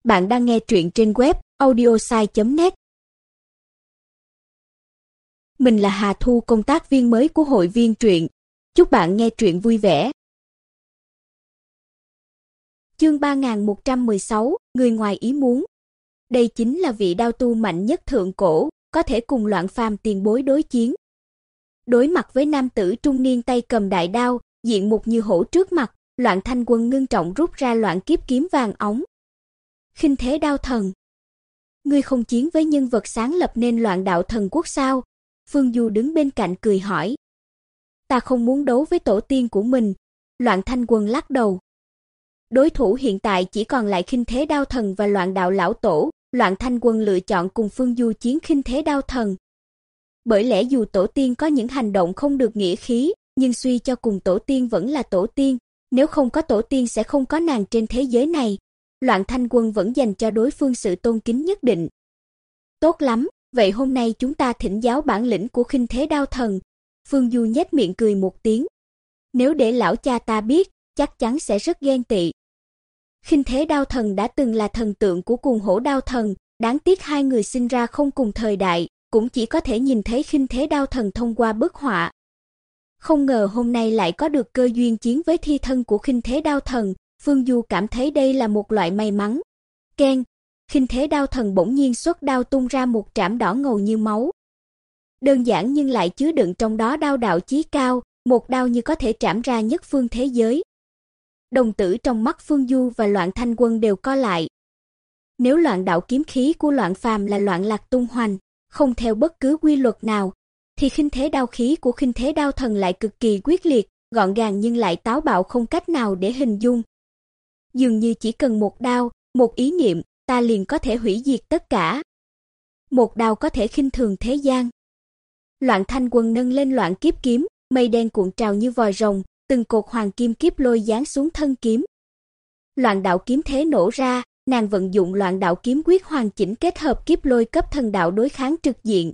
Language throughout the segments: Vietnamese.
Bạn đang nghe truyện trên web audiosai.net. Mình là Hà Thu, công tác viên mới của hội viên truyện. Chúc bạn nghe truyện vui vẻ. Chương 3116, người ngoài ý muốn. Đây chính là vị đao tu mạnh nhất thượng cổ, có thể cùng Loạn Phàm tiền bối đối chiến. Đối mặt với nam tử trung niên tay cầm đại đao, diện mục như hổ trước mặt, Loạn Thanh Quân ngưng trọng rút ra Loạn Kiếp kiếm vàng óng. Khinh thế đao thần. Ngươi không chiến với nhân vật sáng lập nên Loạn Đạo Thần Quốc sao? Phương Du đứng bên cạnh cười hỏi. Ta không muốn đấu với tổ tiên của mình. Loạn Thanh Quân lắc đầu. Đối thủ hiện tại chỉ còn lại khinh thế đao thần và Loạn Đạo lão tổ. Loạn Thanh Quân lựa chọn cùng Phương Du chiến khinh thế đao thần. Bởi lẽ dù tổ tiên có những hành động không được nghĩa khí, nhưng suy cho cùng tổ tiên vẫn là tổ tiên. Nếu không có tổ tiên sẽ không có nàng trên thế giới này. Loạn Thanh Quân vẫn dành cho đối phương sự tôn kính nhất định. Tốt lắm, vậy hôm nay chúng ta thỉnh giáo bản lĩnh của khinh thế đao thần. Phương Du nhếch miệng cười một tiếng. Nếu để lão cha ta biết, chắc chắn sẽ rất ghen tị. Khinh thế đao thần đã từng là thần tượng của Cuồng Hổ đao thần, đáng tiếc hai người sinh ra không cùng thời đại, cũng chỉ có thể nhìn thấy khinh thế đao thần thông qua bức họa. Không ngờ hôm nay lại có được cơ duyên chiến với thi thân của khinh thế đao thần. Phương Du cảm thấy đây là một loại may mắn. Keng, khinh thế đao thần bỗng nhiên xuất đao tung ra một trảm đỏ ngầu như máu. Đơn giản nhưng lại chứa đựng trong đó đao đạo chí cao, một đao như có thể trảm ra nhất phương thế giới. Đồng tử trong mắt Phương Du và Loạn Thanh Quân đều co lại. Nếu Loạn Đạo kiếm khí của Loạn Phàm là loạn lạc tung hoành, không theo bất cứ quy luật nào, thì khinh thế đao khí của khinh thế đao thần lại cực kỳ quyết liệt, gọn gàng nhưng lại táo bạo không cách nào để hình dung. Dường như chỉ cần một đao, một ý niệm, ta liền có thể hủy diệt tất cả. Một đao có thể khinh thường thế gian. Loạn Thanh Quân nâng lên Loạn Kiếp kiếm, mây đen cuộn trào như vòi rồng, từng cột hoàng kim kiếp lôi giáng xuống thân kiếm. Loạn Đạo kiếm thế nổ ra, nàng vận dụng Loạn Đạo kiếm quyết hoàn chỉnh kết hợp kiếp lôi cấp thần đạo đối kháng trực diện.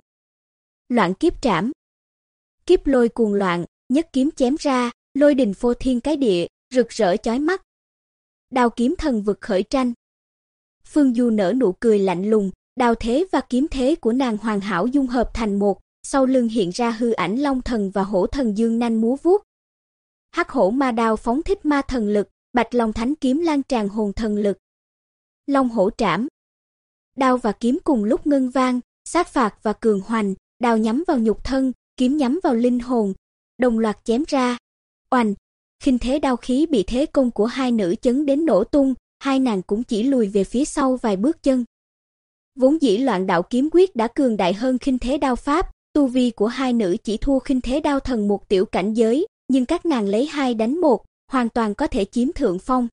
Loạn Kiếp trảm. Kiếp lôi cuồng loạn, nhất kiếm chém ra, lôi đình phô thiên cái địa, rực rỡ chói mắt. Đao kiếm thần vực khởi tranh. Phương Du nở nụ cười lạnh lùng, đao thế và kiếm thế của nàng hoàn hảo dung hợp thành một, sau lưng hiện ra hư ảnh Long Thần và Hổ Thần dương nanh múa vuốt. Hắc hổ ma đao phóng thích ma thần lực, Bạch Long thánh kiếm lan tràn hồn thần lực. Long hổ trảm. Đao và kiếm cùng lúc ngân vang, sát phạt và cường hoành, đao nhắm vào nhục thân, kiếm nhắm vào linh hồn, đồng loạt chém ra. Oanh! Khinh thế đao khí bị thế công của hai nữ chấn đến nổ tung, hai nàng cũng chỉ lùi về phía sau vài bước chân. Vốn dĩ Loạn Đạo kiếm quyết đã cường đại hơn khinh thế đao pháp, tu vi của hai nữ chỉ thua khinh thế đao thần một tiểu cảnh giới, nhưng các nàng lấy hai đánh một, hoàn toàn có thể chiếm thượng phong.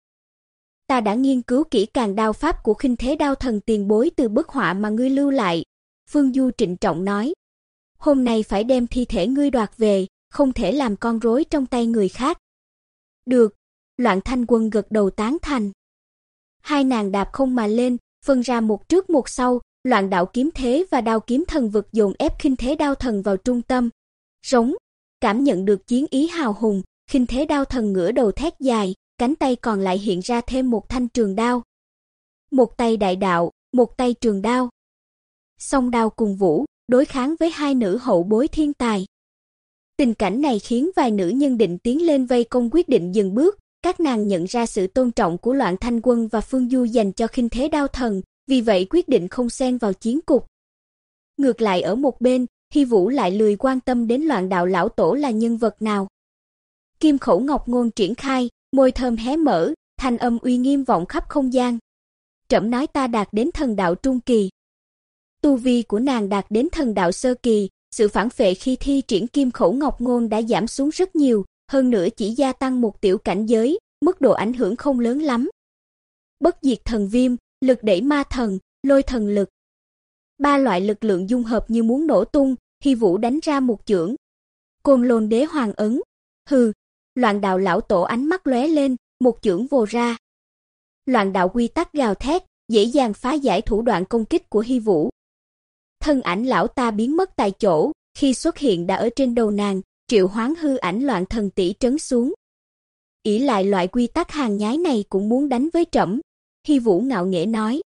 Ta đã nghiên cứu kỹ càng đao pháp của khinh thế đao thần tiền bối từ bức họa mà ngươi lưu lại. Phương Du trịnh trọng nói. Hôm nay phải đem thi thể ngươi đoạt về, không thể làm con rối trong tay người khác. Được, Loạn Thanh Quân gật đầu tán thành. Hai nàng đạp không mà lên, phân ra một trước một sau, Loạn Đạo kiếm thế và đao kiếm thần vực dồn ép khinh thế đao thần vào trung tâm. Rống, cảm nhận được chiến ý hào hùng, khinh thế đao thần ngửa đầu thét dài, cánh tay còn lại hiện ra thêm một thanh trường đao. Một tay đại đạo, một tay trường đao. Song đao cùng vũ, đối kháng với hai nữ hậu bối thiên tài. Tình cảnh này khiến vài nữ nhân định tiến lên vây công quyết định dừng bước, các nàng nhận ra sự tôn trọng của Loạn Thanh Quân và Phương Du dành cho khinh thế đao thần, vì vậy quyết định không xen vào chiến cục. Ngược lại ở một bên, Hy Vũ lại lười quan tâm đến Loạn Đạo lão tổ là nhân vật nào. Kim khẩu ngọc ngôn triển khai, môi thơm hé mở, thanh âm uy nghiêm vọng khắp không gian. Trẫm nói ta đạt đến thần đạo trung kỳ. Tu vi của nàng đạt đến thần đạo sơ kỳ, sự phản phệ khi thi triển kim khẩu ngọc ngôn đã giảm xuống rất nhiều, hơn nữa chỉ gia tăng một tiểu cảnh giới, mức độ ảnh hưởng không lớn lắm. Bất diệt thần viêm, lực đẩy ma thần, lôi thần lực. Ba loại lực lượng dung hợp như muốn nổ tung, Hy Vũ đánh ra một chưởng. Côn Lôn Đế Hoàng ấn. Hừ, Loạn Đạo lão tổ ánh mắt lóe lên, một chưởng vồ ra. Loạn Đạo quy tắc gào thét, dễ dàng phá giải thủ đoạn công kích của Hy Vũ. Thân ảnh lão ta biến mất tại chỗ, khi xuất hiện đã ở trên đầu nàng, triệu hoán hư ảnh Loạn Thần tỷ trấn xuống. Ỷ lại loại quy tắc hàng nhái này cũng muốn đánh với trẫm, Hy Vũ ngạo nghễ nói.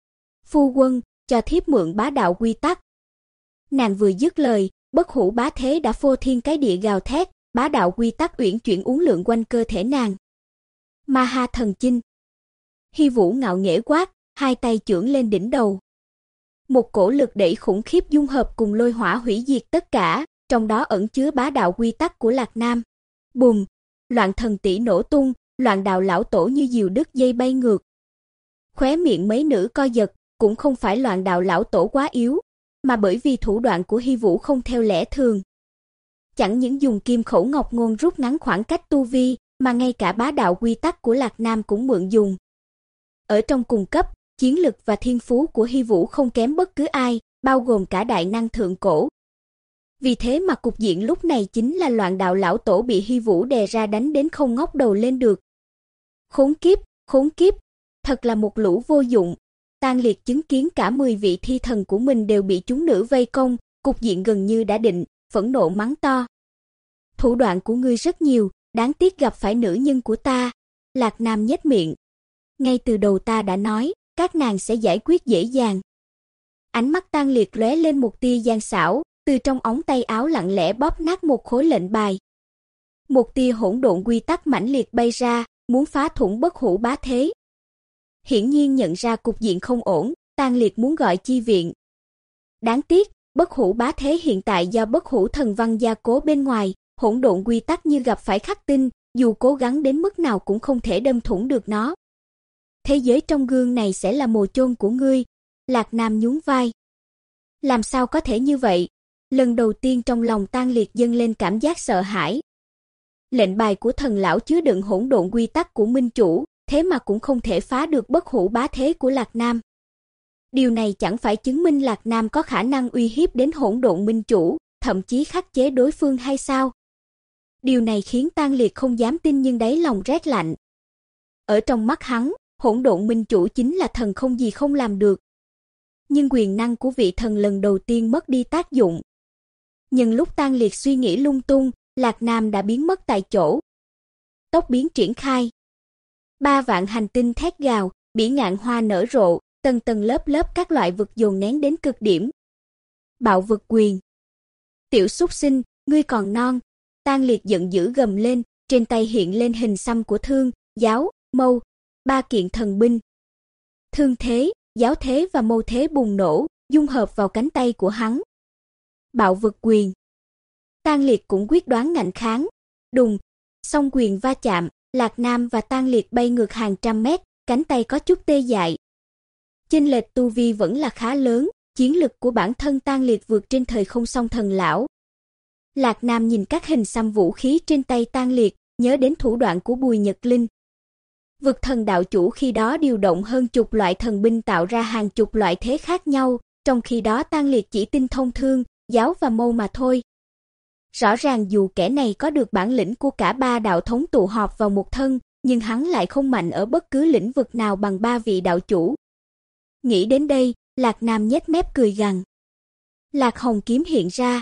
Phu quân, cho thiếp mượn bá đạo quy tắc. Nàng vừa dứt lời, bất hủ bá thế đã phô thiên cái địa gào thét, bá đạo quy tắc uyển chuyển uốn lượn quanh cơ thể nàng. Ma ha thần chinh. Hy Vũ ngạo nghễ quát, hai tay chưởng lên đỉnh đầu. Một cổ lực đẩy khủng khiếp dung hợp cùng lôi hỏa hủy diệt tất cả, trong đó ẩn chứa bá đạo quy tắc của Lạc Nam. Bùm, loạn thần tỷ nổ tung, loạn đạo lão tổ như diều đứt dây bay ngược. Khóe miệng mấy nữ co giật, cũng không phải loạn đạo lão tổ quá yếu, mà bởi vì thủ đoạn của Hy Vũ không theo lẽ thường. Chẳng những dùng kim khẩu ngọc ngôn rút ngắn khoảng cách tu vi, mà ngay cả bá đạo quy tắc của Lạc Nam cũng mượn dùng. Ở trong cùng cấp, chiến lực và thiên phú của Hy Vũ không kém bất cứ ai, bao gồm cả đại năng thượng cổ. Vì thế mà cục diện lúc này chính là loạn đạo lão tổ bị Hy Vũ đè ra đánh đến không ngóc đầu lên được. Khốn kiếp, thật là một lũ vô dụng. Tang Liệt chứng kiến cả 10 vị thi thần của mình đều bị chúng nữ vây công, cục diện gần như đã định, phẫn nộ mắng to. Thủ đoạn của ngươi rất nhiều, đáng tiếc gặp phải nữ nhân của ta. Lạc Nam nhếch miệng. Ngay từ đầu ta đã nói, các nàng sẽ giải quyết dễ dàng. Ánh mắt Tang Liệt lóe lên một tia gian xảo, từ trong ống tay áo lặng lẽ bóp nát một khối lệnh bài. Một tia hỗn độn quy tắc mãnh liệt bay ra, muốn phá thủng bất hủ bá thế. Hiển nhiên nhận ra cục diện không ổn, Tang Liệt muốn gọi chi viện. Đáng tiếc, bất hủ bá thế hiện tại do bất hủ thần văn gia cố bên ngoài, hỗn độn quy tắc như gặp phải khắc tinh, dù cố gắng đến mức nào cũng không thể đâm thủng được nó. Thế giới trong gương này sẽ là mồ chôn của ngươi. Lạc Nam nhún vai. Làm sao có thể như vậy? Lần đầu tiên trong lòng Tang Liệt dâng lên cảm giác sợ hãi. Lệnh bài của thần lão chứa đựng hỗn độn quy tắc của minh chủ, thế mà cũng không thể phá được bất hủ bá thế của Lạc Nam. Điều này chẳng phải chứng minh Lạc Nam có khả năng uy hiếp đến hỗn độn minh chủ, thậm chí khắc chế đối phương hay sao? Điều này khiến Tang Liệt không dám tin nhưng đáy lòng rét lạnh. Ở trong mắt hắn, hỗn độn minh chủ chính là thần không gì không làm được. Nhưng quyền năng của vị thần lần đầu tiên mất đi tác dụng. Nhưng lúc Tang Liệt suy nghĩ lung tung, Lạc Nam đã biến mất tại chỗ. Tốc biến triển khai. 3 vạn hành tinh thét gào, bỉ ngạn hoa nở rộ, tầng tầng lớp lớp các loại vực dồn nén đến cực điểm. Bạo vực quyền. Tiểu súc sinh, ngươi còn non. Tang Liệt giận dữ gầm lên, trên tay hiện lên hình xăm của thương, giáo, mâu, 3 kiện thần binh. Thương thế, giáo thế và mâu thế bùng nổ, dung hợp vào cánh tay của hắn. Bạo vực quyền. Tang Liệt cũng quyết đoán ngạnh kháng. Đùng, song quyền va chạm, Lạc Nam và Tang Liệt bay ngược hàng trăm mét, cánh tay có chút tê dại. Chênh lệch tu vi vẫn là khá lớn, chiến lực của bản thân Tang Liệt vượt trên thời không song thần lão. Lạc Nam nhìn các hình xăm vũ khí trên tay Tang Liệt, nhớ đến thủ đoạn của Bùi Nhật Linh. Vực thần đạo chủ khi đó điều động hơn chục loại thần binh tạo ra hàng chục loại thế khác nhau, trong khi đó Tang Liệt chỉ tinh thông thương, giáo và mâu mà thôi. Rõ ràng dù kẻ này có được bản lĩnh của cả 3 đạo thống tụ họp vào một thân, nhưng hắn lại không mạnh ở bất cứ lĩnh vực nào bằng 3 vị đạo chủ. Nghĩ đến đây, Lạc Nam nhếch mép cười gằn. Lạc Hồng kiếm hiện ra.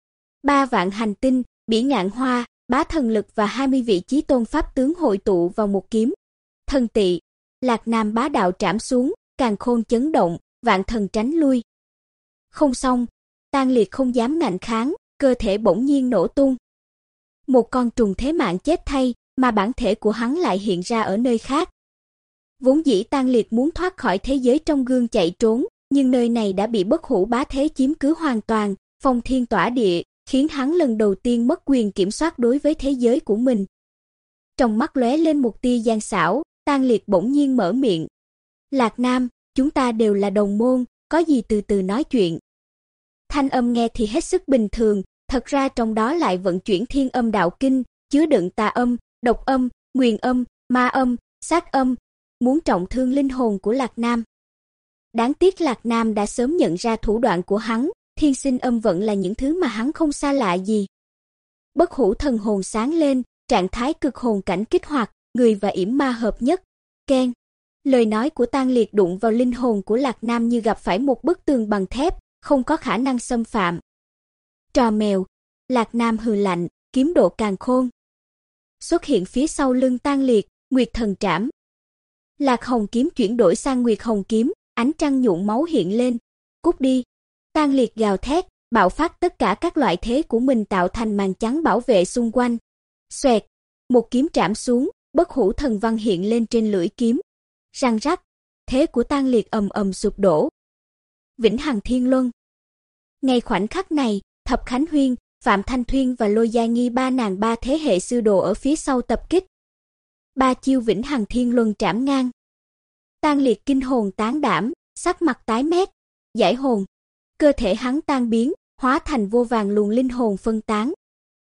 3 vạn hành tinh, bỉ ngạn hoa, bá thần lực và 20 vị chí tôn pháp tướng hội tụ vào một kiếm. Thần tị, Lạc Nam bá đạo trảm xuống, càn khôn chấn động, vạn thần tránh lui. Không xong, Tang Liệt không dám ngạnh kháng, cơ thể bỗng nhiên nổ tung. Một con trùng thế mạng chết thay, mà bản thể của hắn lại hiện ra ở nơi khác. Vốn dĩ Tang Liệt muốn thoát khỏi thế giới trong gương chạy trốn, nhưng nơi này đã bị bất hủ bá thế chiếm cứ hoàn toàn, phong thiên tỏa địa, khiến hắn lần đầu tiên mất quyền kiểm soát đối với thế giới của mình. Trong mắt lóe lên một tia gian xảo, Tang Liệt bỗng nhiên mở miệng. Lạc Nam, chúng ta đều là đồng môn, có gì từ từ nói chuyện. Thanh âm nghe thì hết sức bình thường, thật ra trong đó lại vận chuyển thiên âm đạo kinh, chứa đựng tà âm, độc âm, nguyền âm, ma âm, sát âm, muốn trọng thương linh hồn của Lạc Nam. Đáng tiếc Lạc Nam đã sớm nhận ra thủ đoạn của hắn, thiên sinh âm vận là những thứ mà hắn không xa lạ gì. Bất hủ thần hồn sáng lên, trạng thái cực hồn cảnh kích hoạt, người và yểm ma hợp nhất. Keng. Lời nói của Tang Liệt đụng vào linh hồn của Lạc Nam như gặp phải một bức tường bằng thép, không có khả năng xâm phạm. Trò mèo. Lạc Nam hừ lạnh, kiếm độ càn khôn. Xuất hiện phía sau lưng Tang Liệt, Nguyệt thần trảm. Lạc Hồng kiếm chuyển đổi sang Nguyệt Hồng kiếm, ánh trăng nhuộm máu hiện lên. Cút đi. Tang Liệt gào thét, bạo phát tất cả các loại thế của mình tạo thành màn trắng bảo vệ xung quanh. Xoẹt, một kiếm trảm xuống, bất hủ thần văn hiện lên trên lưỡi kiếm. Răng rắc, thế của Tang Liệt ầm ầm sụp đổ. Vĩnh Hằng Thiên Luân. Ngay khoảnh khắc này, Thập Khánh Huyên, Phạm Thanh Thuyên và Lôi Gia Nghi ba thế hệ sư đồ ở phía sau tập kích. Ba chiêu Vĩnh Hằng Thiên Luân trảm ngang. Tang Liệt kinh hồn tán đảm, sắc mặt tái mét, giải hồn. Cơ thể hắn tan biến, hóa thành vô vàn luồng linh hồn phân tán.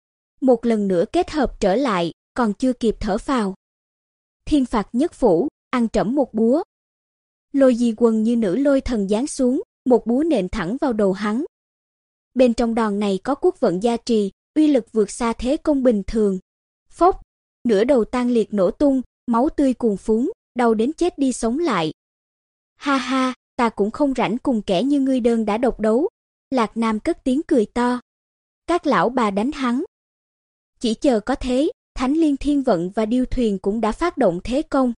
Một lần nữa kết hợp trở lại, còn chưa kịp thở phào. Thiên phạt nhất phủ, ăn trẫm một búa. Lôi Di Quân như nữ lôi thần giáng xuống, một búa nện thẳng vào đầu hắn. Bên trong đòn này có quốc vận gia trì, uy lực vượt xa thế công bình thường. Phốc, nửa đầu Tang Liệt nổ tung, máu tươi cuồn phún, đau đến chết đi sống lại. Ha ha, ta cũng không rảnh cùng kẻ như ngươi đơn đã độc đấu. Lạc Nam cất tiếng cười to. Các lão bà đánh hắn. Chỉ chờ có thế, Thánh Liên Thiên Vận và Điêu Thuyền cũng đã phát động thế công.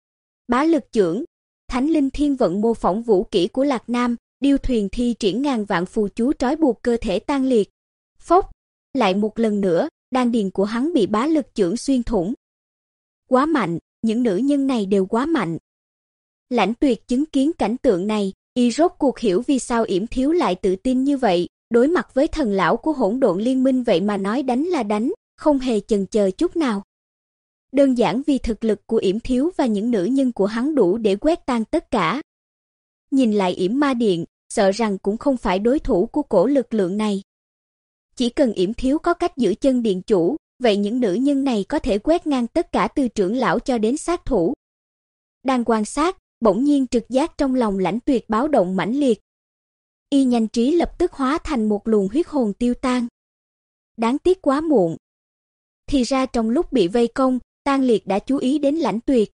Bá lực chưởng, Thánh Linh Thiên Vận mô phỏng vũ kỹ của Lạc Nam, Điêu Thuyền thi triển ngàn vạn phù chú trói buộc cơ thể Tang Liệt. Phốc, lại một lần nữa, đan điền của hắn bị bá lực chưởng xuyên thủng. Quá mạnh, những nữ nhân này đều quá mạnh. Lãnh Tuyệt chứng kiến cảnh tượng này, y rốt cuộc hiểu vì sao Yểm Thiếu lại tự tin như vậy, đối mặt với thần lão của Hỗn Độn Liên Minh vậy mà nói đánh là đánh, không hề chần chờ chút nào. Đơn giản vì thực lực của Yểm Thiếu và những nữ nhân của hắn đủ để quét tan tất cả. Nhìn lại Yểm Ma Điện, sợ rằng cũng không phải đối thủ của cổ lực lượng này. Chỉ cần Yểm Thiếu có cách giữ chân điện chủ, vậy những nữ nhân này có thể quét ngang tất cả từ trưởng lão cho đến sát thủ. Đang quan sát, bỗng nhiên trực giác trong lòng Lãnh Tuyệt báo động mãnh liệt. Y nhanh trí lập tức hóa thành một luồng huyết hồn tiêu tan. Đáng tiếc quá muộn. Thì ra trong lúc bị vây công, Tang Liệt đã chú ý đến Lãnh Tuyệt.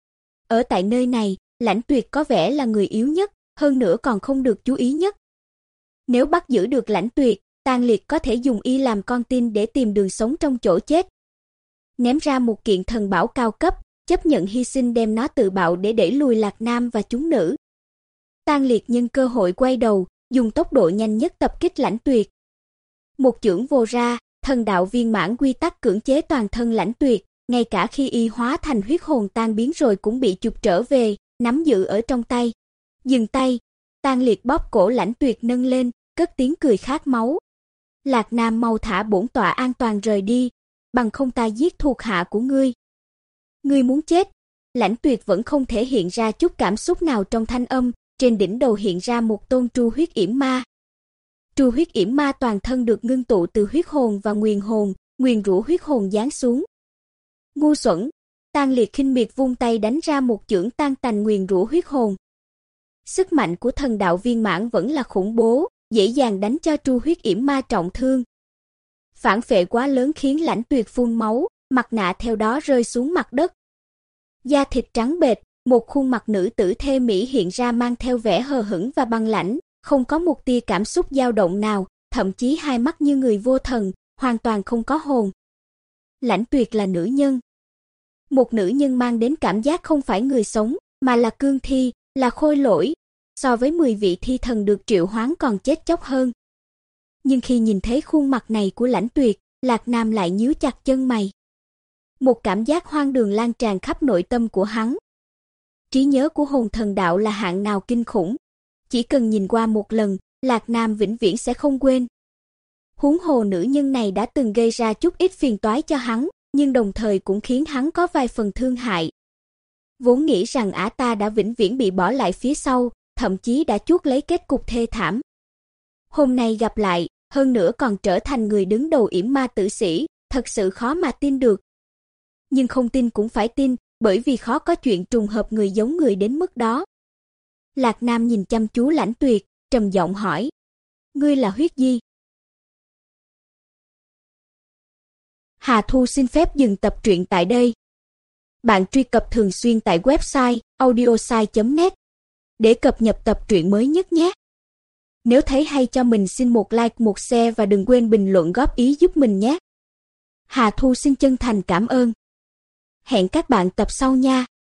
Ở tại nơi này, Lãnh Tuyệt có vẻ là người yếu nhất, hơn nữa còn không được chú ý nhất. Nếu bắt giữ được Lãnh Tuyệt, Tang Liệt có thể dùng y làm con tin để tìm đường sống trong chỗ chết. Ném ra một kiện thần bảo cao cấp, chấp nhận hy sinh đem nó tự bạo để đẩy lùi Lạc Nam và chúng nữ. Tang Liệt nhân cơ hội quay đầu, dùng tốc độ nhanh nhất tập kích Lãnh Tuyệt. Một chưởng vô ra, thần đạo viên mãn quy tắc cưỡng chế toàn thân Lãnh Tuyệt, ngay cả khi y hóa thành huyết hồn tan biến rồi cũng bị chụp trở về, nắm giữ ở trong tay. Dừng tay, Tang Liệt bóp cổ Lãnh Tuyệt nâng lên, cất tiếng cười khát máu. Lạc Nam mau thả bổn tọa an toàn rời đi, bằng không ta giết thuộc hạ của ngươi. Ngươi muốn chết? Lãnh Tuyệt vẫn không thể hiện ra chút cảm xúc nào trong thanh âm, trên đỉnh đầu hiện ra một tôn tru huyết yểm ma. Tru huyết yểm ma toàn thân được ngưng tụ từ huyết hồn và nguyền rủa huyết hồn giáng xuống. Ngu xuẩn! Tang Liệt khinh miệt vung tay đánh ra một chưởng tan tành nguyền rủa huyết hồn. Sức mạnh của thần đạo viên mãn vẫn là khủng bố, dễ dàng đánh cho tru huyết yểm ma trọng thương. Phản phệ quá lớn khiến Lãnh Tuyệt phun máu, mặt nạ theo đó rơi xuống mặt đất. Da thịt trắng bệch, một khuôn mặt nữ tử thê mỹ hiện ra mang theo vẻ hờ hững và băng lãnh, không có một tia cảm xúc dao động nào, thậm chí hai mắt như người vô thần, hoàn toàn không có hồn. Lãnh Tuyệt là nữ nhân. Một nữ nhân mang đến cảm giác không phải người sống, mà là cương thi, là khôi lỗi, so với 10 vị thi thần được triệu hoán còn chết chóc hơn. Nhưng khi nhìn thấy khuôn mặt này của Lãnh Tuyệt, Lạc Nam lại nhíu chặt chân mày. Một cảm giác hoang đường lan tràn khắp nội tâm của hắn. Trí nhớ của hồn thần đạo là hạng nào kinh khủng. Chỉ cần nhìn qua một lần, Lạc Nam vĩnh viễn sẽ không quên. Huống hồ nữ nhân này đã từng gây ra chút ít phiền toái cho hắn, nhưng đồng thời cũng khiến hắn có vài phần thương hại. Vốn nghĩ rằng ả ta đã vĩnh viễn bị bỏ lại phía sau, thậm chí đã chuốc lấy kết cục thê thảm. Hôm nay gặp lại, hơn nữa còn trở thành người đứng đầu yểm ma tử sĩ, thật sự khó mà tin được. Nhưng không tin cũng phải tin, bởi vì khó có chuyện trùng hợp người giống người đến mức đó. Lạc Nam nhìn chăm chú Lãnh Tuyệt, trầm giọng hỏi. Ngươi là Huyết Di? Hà Thu xin phép dừng tập truyện tại đây. Bạn truy cập thường xuyên tại website audiosai.net để cập nhật tập truyện mới nhất nhé. Nếu thấy hay cho mình xin một like, một share và đừng quên bình luận góp ý giúp mình nhé. Hà Thu xin chân thành cảm ơn. Hẹn các bạn tập sau nha.